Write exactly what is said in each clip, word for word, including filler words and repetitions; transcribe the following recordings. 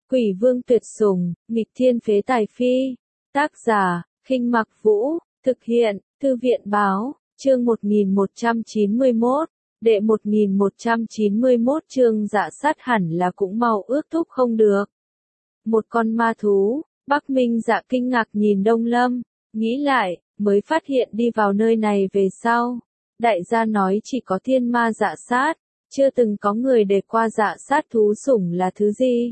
Quỷ vương tuyệt sủng, nghịch thiên phế tài phi. Tác giả, Khinh Mặc Vũ, thực hiện, Thư viện báo, chương một nghìn một trăm chín mươi mốt, đệ một nghìn một trăm chín mươi mốt chương Dạ Sát hẳn là cũng mau ước thúc không được. Một con ma thú, Bắc Minh Dạ kinh ngạc nhìn Đông Lâm, nghĩ lại, mới phát hiện đi vào nơi này về sau. Đại gia nói chỉ có thiên ma Dạ Sát, chưa từng có người để qua Dạ Sát thú sủng là thứ gì.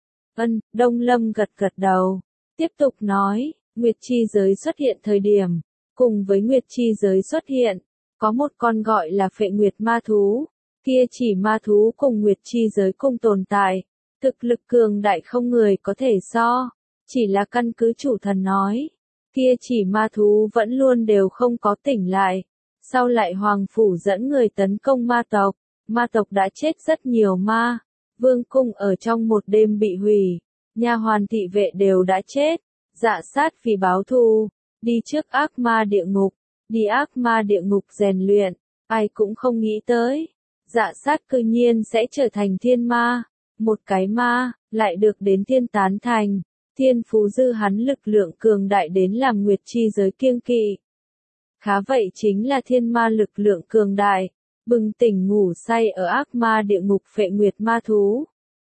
Ân, Đông Lâm gật gật đầu, tiếp tục nói, Nguyệt chi giới xuất hiện thời điểm, cùng với Nguyệt chi giới xuất hiện, có một con gọi là Phệ Nguyệt ma thú, kia chỉ ma thú cùng Nguyệt chi giới cùng tồn tại, thực lực cường đại không người có thể so, chỉ là căn cứ chủ thần nói, kia chỉ ma thú vẫn luôn đều không có tỉnh lại, sau lại Hoàng Phủ dẫn người tấn công ma tộc, ma tộc đã chết rất nhiều ma. Vương cung ở trong một đêm bị hủy, nha hoàn thị vệ đều đã chết, Dạ Sát vì báo thù, đi trước ác ma địa ngục, đi ác ma địa ngục rèn luyện, ai cũng không nghĩ tới, Dạ Sát cư nhiên sẽ trở thành thiên ma, một cái ma, lại được đến thiên tán thành, thiên phú dư hắn lực lượng cường đại đến làm Nguyệt chi giới kiêng kỵ. Khá vậy chính là thiên ma lực lượng cường đại. Bừng tỉnh ngủ say ở ác ma địa ngục Phệ Nguyệt ma thú.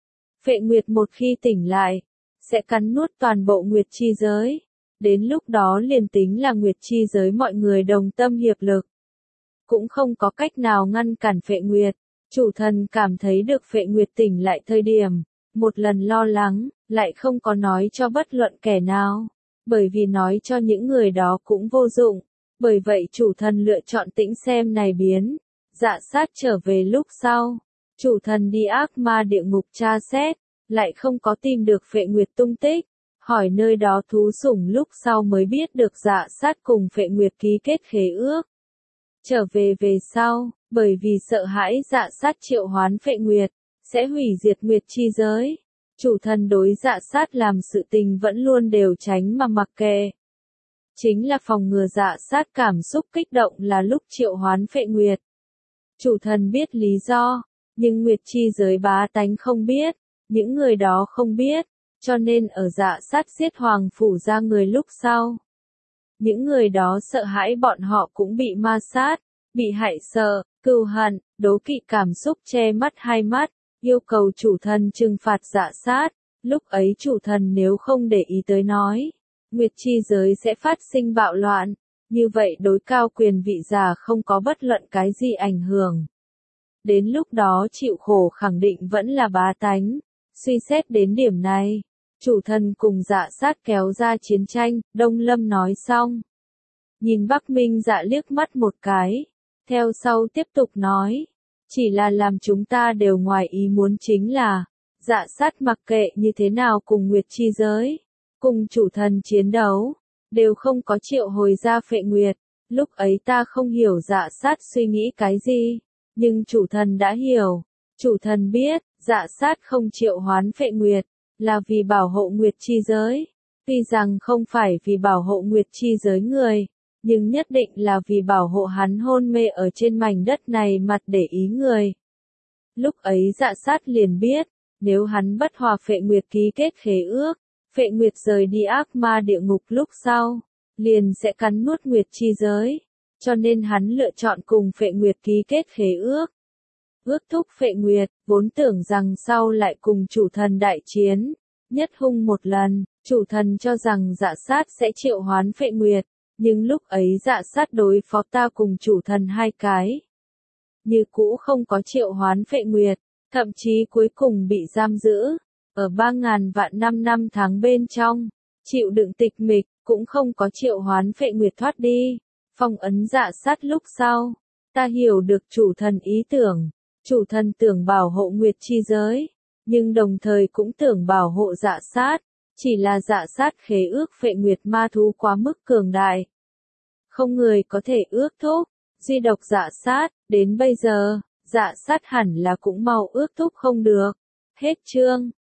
Phệ Nguyệt một khi tỉnh lại, sẽ cắn nuốt toàn bộ Nguyệt chi giới. Đến lúc đó liền tính là Nguyệt chi giới mọi người đồng tâm hiệp lực. Cũng không có cách nào ngăn cản Phệ Nguyệt. Chủ thần cảm thấy được Phệ Nguyệt tỉnh lại thời điểm, một lần lo lắng, lại không có nói cho bất luận kẻ nào. Bởi vì nói cho những người đó cũng vô dụng. Bởi vậy chủ thần lựa chọn tĩnh xem này biến. Dạ Sát trở về lúc sau, chủ thần đi ác ma địa ngục tra xét, lại không có tìm được Phệ Nguyệt tung tích, hỏi nơi đó thú sủng lúc sau mới biết được Dạ Sát cùng Phệ Nguyệt ký kết khế ước. Trở về về sau, bởi vì sợ hãi Dạ Sát triệu hoán Phệ Nguyệt, sẽ hủy diệt Nguyệt chi giới, chủ thần đối Dạ Sát làm sự tình vẫn luôn đều tránh mà mặc kệ. Chính là phòng ngừa Dạ Sát cảm xúc kích động là lúc triệu hoán Phệ Nguyệt. Chủ thần biết lý do, nhưng Nguyệt chi giới bá tánh không biết, những người đó không biết, cho nên ở Dạ Sát giết Hoàng Phủ ra người lúc sau. Những người đó sợ hãi bọn họ cũng bị ma sát, bị hại sợ, cừu hận, đố kỵ cảm xúc che mắt hai mắt, yêu cầu chủ thần trừng phạt Dạ Sát, lúc ấy chủ thần nếu không để ý tới nói, Nguyệt chi giới sẽ phát sinh bạo loạn. Như vậy đối cao quyền vị giả không có bất luận cái gì ảnh hưởng. Đến lúc đó chịu khổ khẳng định vẫn là bá tánh. Suy xét đến điểm này, chủ thần cùng Dạ Sát kéo ra chiến tranh, Đông Lâm nói xong. Nhìn Bắc Minh Dạ liếc mắt một cái, theo sau tiếp tục nói. Chỉ là làm chúng ta đều ngoài ý muốn chính là, Dạ Sát mặc kệ như thế nào cùng Nguyệt chi giới, cùng chủ thần chiến đấu. Đều không có triệu hồi ra Phệ Nguyệt, lúc ấy ta không hiểu Dạ Sát suy nghĩ cái gì, nhưng chủ thần đã hiểu, chủ thần biết, Dạ Sát không triệu hoán Phệ Nguyệt, là vì bảo hộ Nguyệt chi giới, tuy rằng không phải vì bảo hộ Nguyệt chi giới người, nhưng nhất định là vì bảo hộ hắn hôn mê ở trên mảnh đất này mặt để ý người. Lúc ấy Dạ Sát liền biết, nếu hắn bất hòa Phệ Nguyệt ký kết khế ước, Phệ Nguyệt rời đi ác ma địa ngục lúc sau, liền sẽ cắn nuốt Nguyệt chi giới, cho nên hắn lựa chọn cùng Phệ Nguyệt ký kết khế ước. Ước thúc Phệ Nguyệt, vốn tưởng rằng sau lại cùng chủ thần đại chiến, nhất hung một lần, chủ thần cho rằng Dạ Sát sẽ triệu hoán Phệ Nguyệt, nhưng lúc ấy Dạ Sát đối phó ta cùng chủ thần hai cái. Như cũ không có triệu hoán Phệ Nguyệt, thậm chí cuối cùng bị giam giữ. Ở ba ngàn vạn năm năm tháng bên trong, chịu đựng tịch mịch, cũng không có triệu hoán Phệ Nguyệt thoát đi, phong ấn Dạ Sát lúc sau, ta hiểu được chủ thần ý tưởng, chủ thần tưởng bảo hộ Nguyệt chi giới, nhưng đồng thời cũng tưởng bảo hộ Dạ Sát, chỉ là Dạ Sát khế ước Phệ Nguyệt ma thú quá mức cường đại. Không người có thể ước thúc, duy độc Dạ Sát, đến bây giờ, Dạ Sát hẳn là cũng mau ước thúc không được. Hết chương.